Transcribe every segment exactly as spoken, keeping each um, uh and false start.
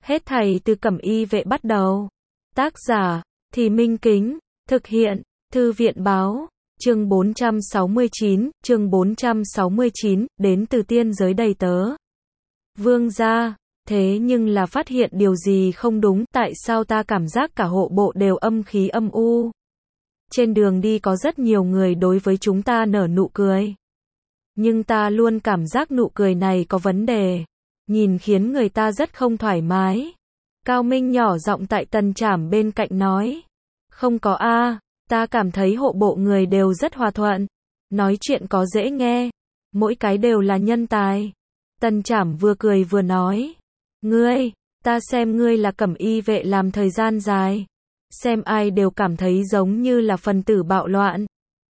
Hết thảy từ Cẩm Y Vệ bắt đầu. Tác giả, Thì Minh Kính, thực hiện, Thư viện báo, chương bốn trăm sáu mươi chín, chương bốn trăm sáu mươi chín, đến từ tiên giới đầy tớ. Vương gia, thế nhưng là phát hiện điều gì không đúng, tại sao ta cảm giác cả hộ bộ đều âm khí âm u. Trên đường đi có rất nhiều người đối với chúng ta nở nụ cười. Nhưng ta luôn cảm giác nụ cười này có vấn đề. Nhìn khiến người ta rất không thoải mái. Cao Minh nhỏ giọng tại Tần Trảm bên cạnh nói. Không có a, ta cảm thấy hộ bộ người đều rất hòa thuận. Nói chuyện có dễ nghe. Mỗi cái đều là nhân tài. Tần Trảm vừa cười vừa nói. Ngươi, ta xem ngươi là Cẩm Y Vệ làm thời gian dài. Xem ai đều cảm thấy giống như là phần tử bạo loạn.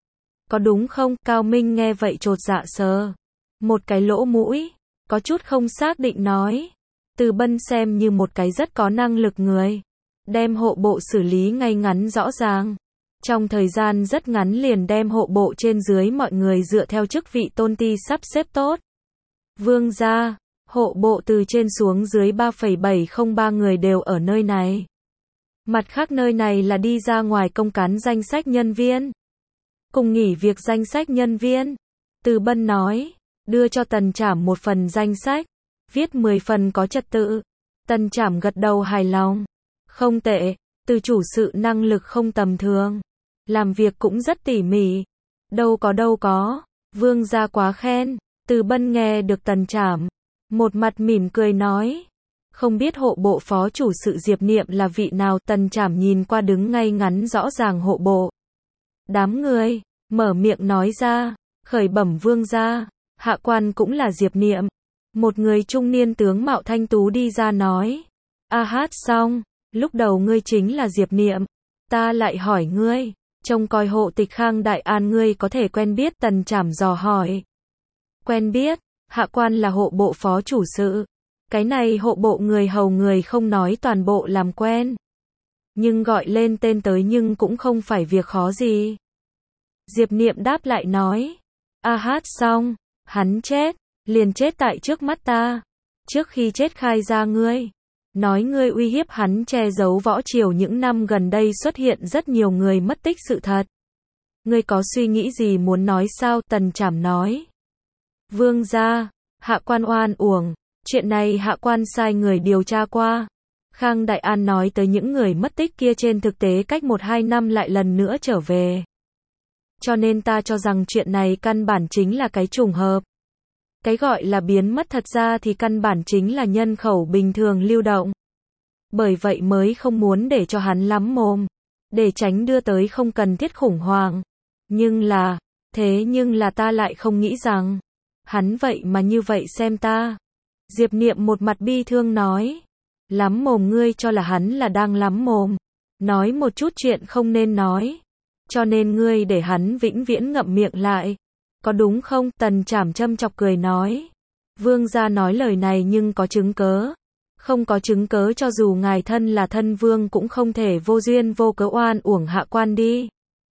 Có đúng không? Cao Minh nghe vậy chột dạ sờ một cái lỗ mũi, có chút không xác định nói. Từ Bân xem như một cái rất có năng lực người. Đem hộ bộ xử lý ngay ngắn rõ ràng. Trong thời gian rất ngắn liền đem hộ bộ trên dưới mọi người dựa theo chức vị tôn ti sắp xếp tốt. Vương gia, hộ bộ từ trên xuống dưới ba phẩy bảy không ba người đều ở nơi này. Mặt khác nơi này là đi ra ngoài công cán danh sách nhân viên. Cùng nghỉ việc danh sách nhân viên. Từ Bân nói, đưa cho Tần Trảm một phần danh sách, viết mười phần có trật tự. Tần Trảm gật đầu hài lòng. Không tệ, từ chủ sự năng lực không tầm thường. Làm việc cũng rất tỉ mỉ. Đâu có đâu có, vương gia quá khen. Từ Bân nghe được Tần Trảm, một mặt mỉm cười nói. Không biết hộ bộ phó chủ sự Diệp Niệm là vị nào? Tần Trảm nhìn qua đứng ngay ngắn rõ ràng hộ bộ. Đám người, mở miệng nói ra, khởi bẩm vương gia, hạ quan cũng là Diệp Niệm. Một người trung niên tướng mạo thanh tú đi ra nói. A hát xong, lúc đầu ngươi chính là Diệp Niệm. Ta lại hỏi ngươi, trông coi hộ tịch Khang Đại An ngươi có thể quen biết? Tần Trảm dò hỏi. Quen biết, hạ quan là hộ bộ phó chủ sự. Cái này hộ bộ người hầu người không nói toàn bộ làm quen. Nhưng gọi lên tên tới nhưng cũng không phải việc khó gì. Diệp Niệm đáp lại nói. A hát xong, hắn chết, liền chết tại trước mắt ta. Trước khi chết khai ra ngươi. Nói ngươi uy hiếp hắn che giấu võ triều những năm gần đây xuất hiện rất nhiều người mất tích sự thật. Ngươi có suy nghĩ gì muốn nói sao? Tần Trảm nói. Vương gia, hạ quan oan uổng. Chuyện này hạ quan sai người điều tra qua. Khang Đại An nói tới những người mất tích kia trên thực tế cách một hai năm lại lần nữa trở về. Cho nên ta cho rằng chuyện này căn bản chính là cái trùng hợp. Cái gọi là biến mất thật ra thì căn bản chính là nhân khẩu bình thường lưu động. Bởi vậy mới không muốn để cho hắn lắm mồm. Để tránh đưa tới không cần thiết khủng hoảng. Nhưng là, thế nhưng là ta lại không nghĩ rằng, hắn vậy mà như vậy xem ta. Diệp Niệm một mặt bi thương nói. Lắm mồm, ngươi cho là hắn là đang lắm mồm. Nói một chút chuyện không nên nói. Cho nên ngươi để hắn vĩnh viễn ngậm miệng lại. Có đúng không? Tần Trảm châm chọc cười nói. Vương gia nói lời này nhưng có chứng cớ. Không có chứng cớ cho dù ngài thân là thân vương cũng không thể vô duyên vô cớ oan uổng hạ quan đi.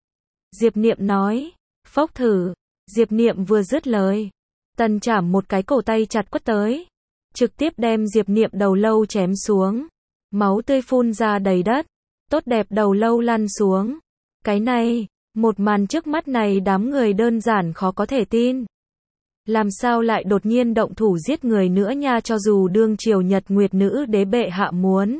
Diệp Niệm nói. Phốc thử. Diệp Niệm vừa dứt lời. Tần Trảm một cái cổ tay chặt quất tới. Trực tiếp đem Diệp Niệm đầu lâu chém xuống. Máu tươi phun ra đầy đất. Tốt đẹp đầu lâu lăn xuống. Cái này, một màn trước mắt này đám người đơn giản khó có thể tin. Làm sao lại đột nhiên động thủ giết người nữa nha? Cho dù đương triều Nhật Nguyệt nữ đế bệ hạ muốn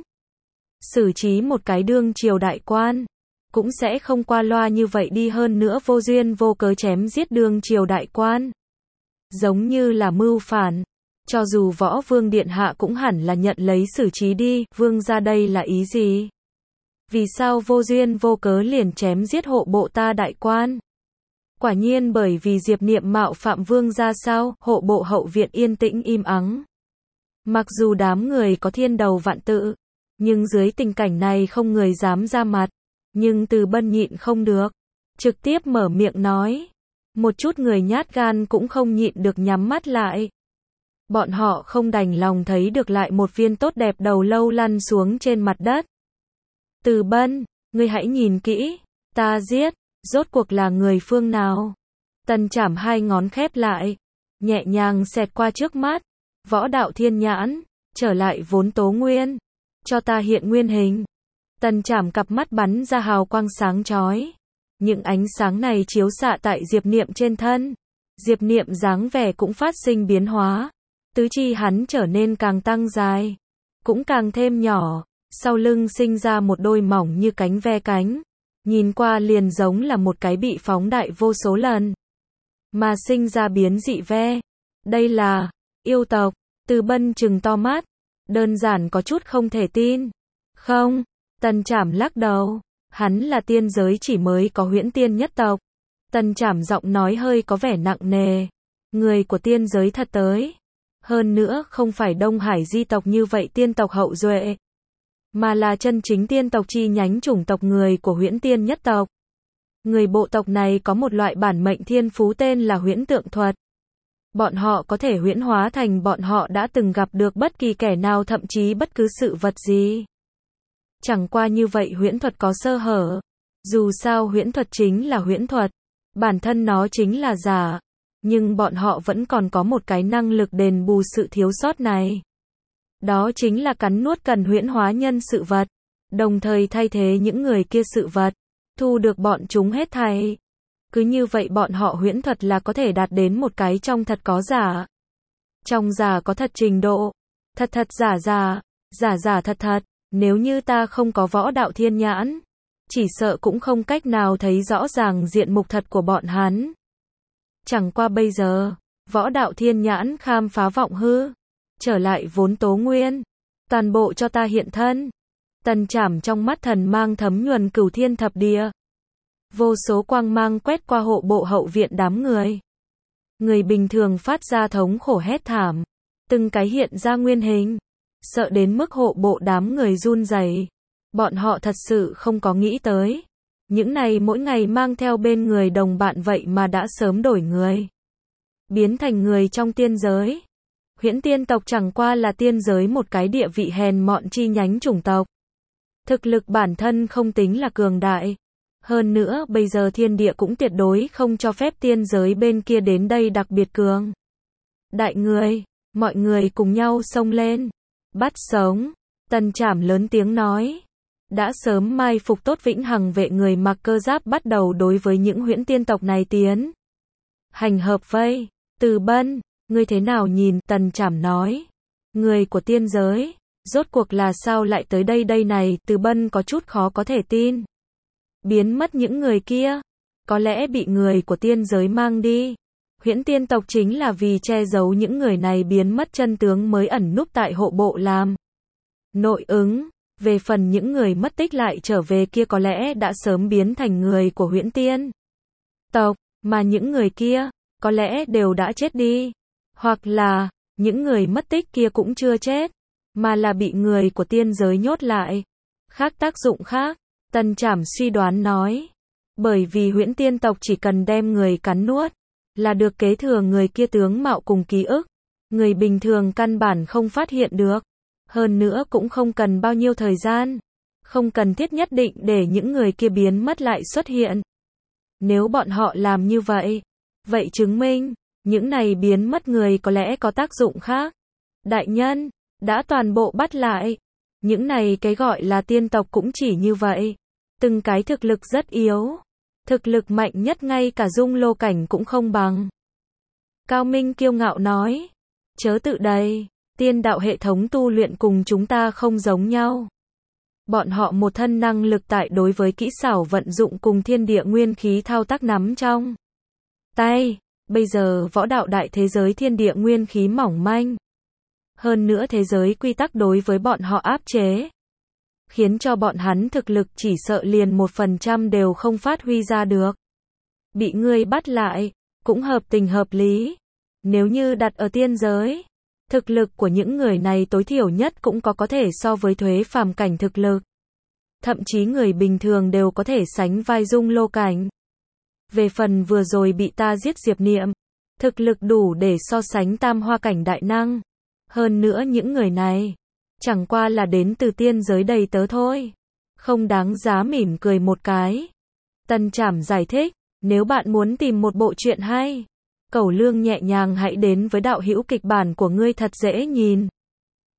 xử trí một cái đương triều đại quan, cũng sẽ không qua loa như vậy đi, hơn nữa vô duyên vô cớ chém giết đương triều đại quan. Giống như là mưu phản. Cho dù võ vương điện hạ cũng hẳn là nhận lấy xử trí đi. Vương gia đây là ý gì? Vì sao vô duyên vô cớ liền chém giết hộ bộ ta đại quan? Quả nhiên bởi vì Diệp Niệm mạo phạm vương gia sao? Hộ bộ hậu viện yên tĩnh im ắng. Mặc dù đám người có thiên đầu vạn tự, nhưng dưới tình cảnh này không người dám ra mặt. Nhưng Từ Bân nhịn không được, trực tiếp mở miệng nói. Một chút người nhát gan cũng không nhịn được nhắm mắt lại. Bọn họ không đành lòng thấy được lại một viên tốt đẹp đầu lâu lăn xuống trên mặt đất. Từ Bân, ngươi hãy nhìn kỹ, ta giết, rốt cuộc là người phương nào? Tần Trảm hai ngón khép lại, nhẹ nhàng xẹt qua trước mắt, võ đạo thiên nhãn, trở lại vốn tố nguyên, cho ta hiện nguyên hình. Tần Trảm cặp mắt bắn ra hào quang sáng chói. Những ánh sáng này chiếu xạ tại Diệp Niệm trên thân. Diệp Niệm dáng vẻ cũng phát sinh biến hóa. Tứ chi hắn trở nên càng tăng dài, cũng càng thêm nhỏ, sau lưng sinh ra một đôi mỏng như cánh ve cánh. Nhìn qua liền giống là một cái bị phóng đại vô số lần, mà sinh ra biến dị ve. Đây là yêu tộc. Từ Bân trừng to mắt, đơn giản có chút không thể tin. Không, Tần Trảm lắc đầu, hắn là tiên giới chỉ mới có huyễn tiên nhất tộc. Tần Trảm giọng nói hơi có vẻ nặng nề. Người của tiên giới thật tới. Hơn nữa không phải Đông Hải di tộc như vậy tiên tộc hậu duệ, mà là chân chính tiên tộc chi nhánh chủng tộc người của huyễn tiên nhất tộc. Người bộ tộc này có một loại bản mệnh thiên phú tên là huyễn tượng thuật. Bọn họ có thể huyễn hóa thành bọn họ đã từng gặp được bất kỳ kẻ nào, thậm chí bất cứ sự vật gì. Chẳng qua như vậy huyễn thuật có sơ hở. Dù sao huyễn thuật chính là huyễn thuật, bản thân nó chính là giả, nhưng bọn họ vẫn còn có một cái năng lực đền bù sự thiếu sót này. Đó chính là cắn nuốt cần huyễn hóa nhân sự vật, đồng thời thay thế những người kia sự vật, thu được bọn chúng hết thảy. Cứ như vậy bọn họ huyễn thuật là có thể đạt đến một cái trong thật có giả, trong giả có thật trình độ, thật thật giả giả, giả giả thật thật. Nếu như ta không có võ đạo thiên nhãn, chỉ sợ cũng không cách nào thấy rõ ràng diện mục thật của bọn hắn. Chẳng qua bây giờ, võ đạo thiên nhãn khám phá vọng hư, trở lại vốn tố nguyên, toàn bộ cho ta hiện thân. Tần Trảm trong mắt thần mang thấm nhuần cửu thiên thập địa. Vô số quang mang quét qua hộ bộ hậu viện đám người. Người bình thường phát ra thống khổ hét thảm, từng cái hiện ra nguyên hình, sợ đến mức hộ bộ đám người run rẩy. Bọn họ thật sự không có nghĩ tới, những này mỗi ngày mang theo bên người đồng bạn vậy mà đã sớm đổi người, biến thành người trong tiên giới. Huyễn tiên tộc chẳng qua là tiên giới một cái địa vị hèn mọn chi nhánh chủng tộc. Thực lực bản thân không tính là cường đại. Hơn nữa bây giờ thiên địa cũng tuyệt đối không cho phép tiên giới bên kia đến đây đặc biệt cường đại người. Mọi người cùng nhau xông lên, bắt sống. Tần Trảm lớn tiếng nói. Đã sớm mai phục tốt vĩnh hằng vệ người mặc cơ giáp bắt đầu đối với những huyễn tiên tộc này tiến hành hợp vây. Từ Bân, ngươi thế nào nhìn? Tần Trảm nói. Người của tiên giới, rốt cuộc là sao lại tới đây đây này? Từ Bân có chút khó có thể tin. Biến mất những người kia, có lẽ bị người của tiên giới mang đi. Huyễn tiên tộc chính là vì che giấu những người này biến mất chân tướng mới ẩn núp tại hộ bộ làm nội ứng. Về phần những người mất tích lại trở về kia có lẽ đã sớm biến thành người của huyễn tiên tộc, mà những người kia có lẽ đều đã chết đi. Hoặc là, những người mất tích kia cũng chưa chết, mà là bị người của tiên giới nhốt lại. Khác tác dụng khác, Tần Trảm suy đoán nói. Bởi vì huyễn tiên tộc chỉ cần đem người cắn nuốt, là được kế thừa người kia tướng mạo cùng ký ức. Người bình thường căn bản không phát hiện được. Hơn nữa cũng không cần bao nhiêu thời gian. Không cần thiết nhất định để những người kia biến mất lại xuất hiện. Nếu bọn họ làm như vậy, vậy chứng minh, những này biến mất người có lẽ có tác dụng khác. Đại nhân, đã toàn bộ bắt lại. Những này cái gọi là tiên tộc cũng chỉ như vậy. Từng cái thực lực rất yếu. Thực lực mạnh nhất ngay cả dung lô cảnh cũng không bằng. Cao Minh kiêu ngạo nói. Chớ tự đầy. Tiên đạo hệ thống tu luyện cùng chúng ta không giống nhau. Bọn họ một thân năng lực tại đối với kỹ xảo vận dụng cùng thiên địa nguyên khí thao tác nắm trong tay. Bây giờ võ đạo đại thế giới thiên địa nguyên khí mỏng manh. Hơn nữa thế giới quy tắc đối với bọn họ áp chế, khiến cho bọn hắn thực lực chỉ sợ liền một phần trăm đều không phát huy ra được. Bị ngươi bắt lại, cũng hợp tình hợp lý. Nếu như đặt ở tiên giới, thực lực của những người này tối thiểu nhất cũng có có thể so với thuế phàm cảnh thực lực. Thậm chí người bình thường đều có thể sánh vai dung lô cảnh. Về phần vừa rồi bị ta giết Diệp Niệm, thực lực đủ để so sánh tam hoa cảnh đại năng. Hơn nữa những người này, chẳng qua là đến từ tiên giới đầy tớ thôi. Không đáng giá mỉm cười một cái. Tần Trảm giải thích, nếu bạn muốn tìm một bộ truyện hay, Cẩu Lương nhẹ nhàng hãy đến với đạo hữu kịch bản của ngươi thật dễ nhìn.